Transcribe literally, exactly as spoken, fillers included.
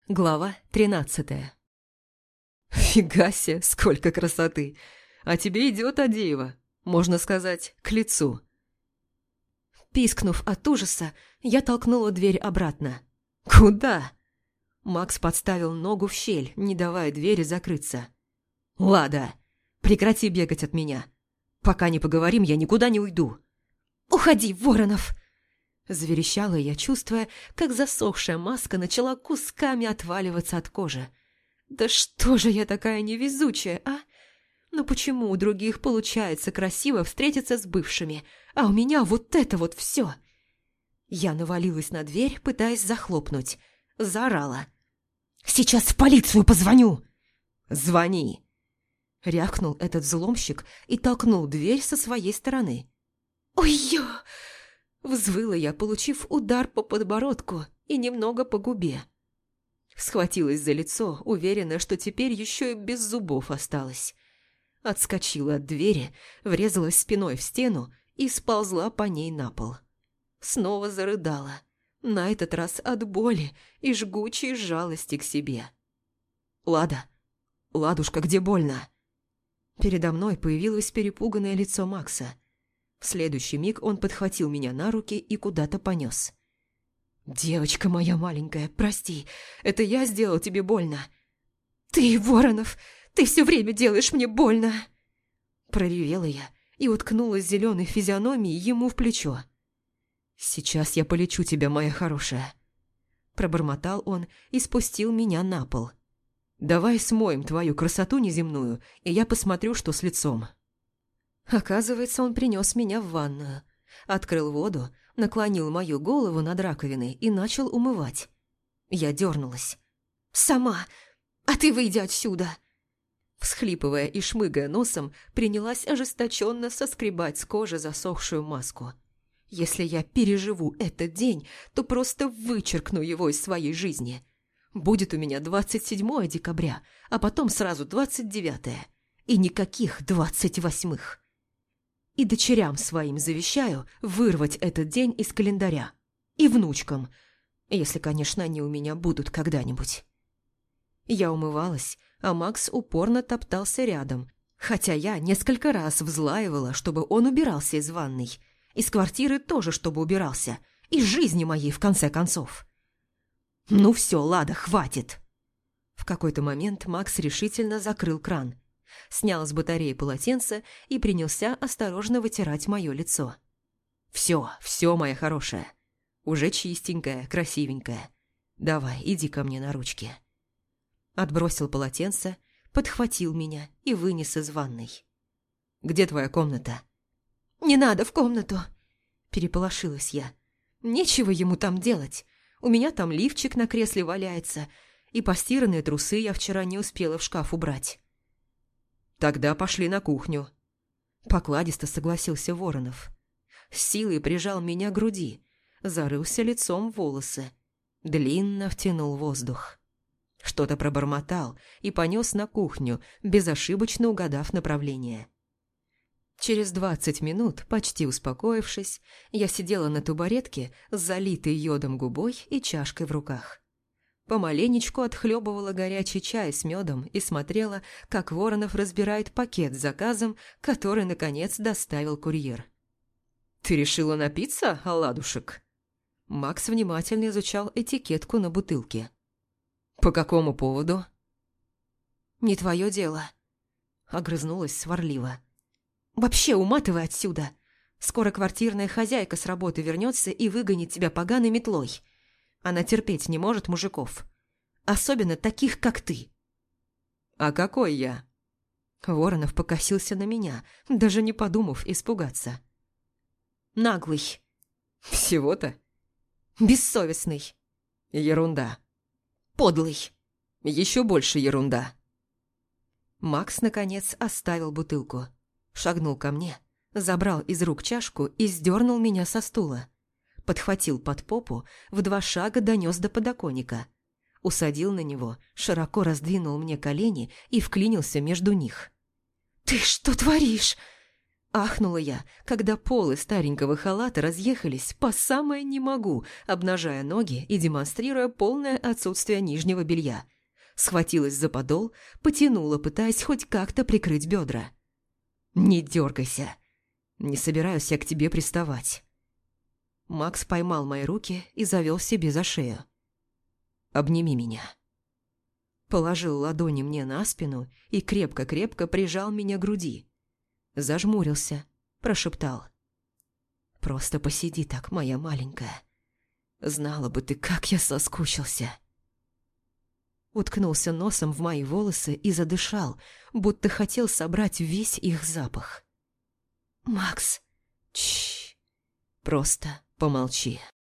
Глава тринадцатая. Фига себе, сколько красоты! А тебе идет, Адеева, можно сказать, к лицу. Пискнув от ужаса, я толкнула дверь обратно. Куда? Макс подставил ногу в щель, не давая двери закрыться. Лада, прекрати бегать от меня. Пока не поговорим, я никуда не уйду. Уходи, Воронов! Заверещала я, чувствуя, как засохшая маска начала кусками отваливаться от кожи. «Да что же я такая невезучая, а? Ну почему у других получается красиво встретиться с бывшими, а у меня вот это вот все?» Я навалилась на дверь, пытаясь захлопнуть. Заорала. «Сейчас в полицию позвоню!» «Звони!» Рявкнул этот взломщик и толкнул дверь со своей стороны. «Ой-ё!» Взвыла я, получив удар по подбородку и немного по губе. Схватилась за лицо, уверенная, что теперь еще и без зубов осталась. Отскочила от двери, врезалась спиной в стену и сползла по ней на пол. Снова зарыдала, на этот раз от боли и жгучей жалости к себе. «Лада! Ладушка, где больно?» Передо мной появилось перепуганное лицо Макса. В следующий миг он подхватил меня на руки и куда-то понес. «Девочка моя маленькая, прости, это я сделал тебе больно». «Ты, Воронов, ты все время делаешь мне больно!» Проревела я и уткнулась зеленой физиономией ему в плечо. «Сейчас я полечу тебя, моя хорошая». Пробормотал он и спустил меня на пол. «Давай смоем твою красоту неземную, и я посмотрю, что с лицом». Оказывается, он принес меня в ванную, открыл воду, наклонил мою голову над раковиной и начал умывать. Я дернулась. «Сама! А ты выйди отсюда!» Всхлипывая и шмыгая носом, принялась ожесточенно соскребать с кожи засохшую маску. Если я переживу этот день, то просто вычеркну его из своей жизни. Будет у меня двадцать седьмое декабря, а потом сразу двадцать девятое. И никаких двадцать восьмых. И дочерям своим завещаю вырвать этот день из календаря. И внучкам, если, конечно, они у меня будут когда-нибудь. Я умывалась, а Макс упорно топтался рядом, хотя я несколько раз взлаивала, чтобы он убирался из ванной. Из квартиры тоже, чтобы убирался. Из жизни моей, в конце концов. «Ну все, Лада, хватит!» В какой-то момент Макс решительно закрыл кран. Снял с батареи полотенце и принялся осторожно вытирать мое лицо. «Все, все, моя хорошая. Уже чистенькая, красивенькая. Давай, иди ко мне на ручки». Отбросил полотенце, подхватил меня и вынес из ванной. «Где твоя комната?» «Не надо в комнату!» Переполошилась я. «Нечего ему там делать. У меня там лифчик на кресле валяется, и постиранные трусы я вчера не успела в шкаф убрать». «Тогда пошли на кухню». Покладисто согласился Воронов. С силой прижал меня к груди, зарылся лицом в волосы. Длинно втянул воздух. Что-то пробормотал и понес на кухню, безошибочно угадав направление. Через двадцать минут, почти успокоившись, я сидела на табуретке с залитой йодом губой и чашкой в руках. Помаленечку отхлебывала горячий чай с медом и смотрела, как Воронов разбирает пакет с заказом, который, наконец, доставил курьер. «Ты решила напиться, оладушек?» Макс внимательно изучал этикетку на бутылке. «По какому поводу?» «Не твое дело», — огрызнулась сварливо. «Вообще уматывай отсюда. Скоро квартирная хозяйка с работы вернется и выгонит тебя поганой метлой. Она терпеть не может мужиков. Особенно таких, как ты». «А какой я?» Воронов покосился на меня, даже не подумав испугаться. «Наглый». «Всего-то?» «Бессовестный». «Ерунда». «Подлый». «Еще больше ерунда». Макс, наконец, оставил бутылку. Шагнул ко мне, забрал из рук чашку и сдернул меня со стула. Подхватил под попу, в два шага донес до подоконника. Усадил на него, широко раздвинул мне колени и вклинился между них. «Ты что творишь?» Ахнула я, когда полы старенького халата разъехались по самое не могу, обнажая ноги и демонстрируя полное отсутствие нижнего белья. Схватилась за подол, потянула, пытаясь хоть как-то прикрыть бедра. «Не дергайся. Не собираюсь я к тебе приставать». Макс поймал мои руки и завел себе за шею. «Обними меня». Положил ладони мне на спину и крепко-крепко прижал меня к груди. Зажмурился, прошептал. «Просто посиди так, моя маленькая. Знала бы ты, как я соскучился». Уткнулся носом в мои волосы и задышал, будто хотел собрать весь их запах. «Макс!» «Чш! Просто помолчи».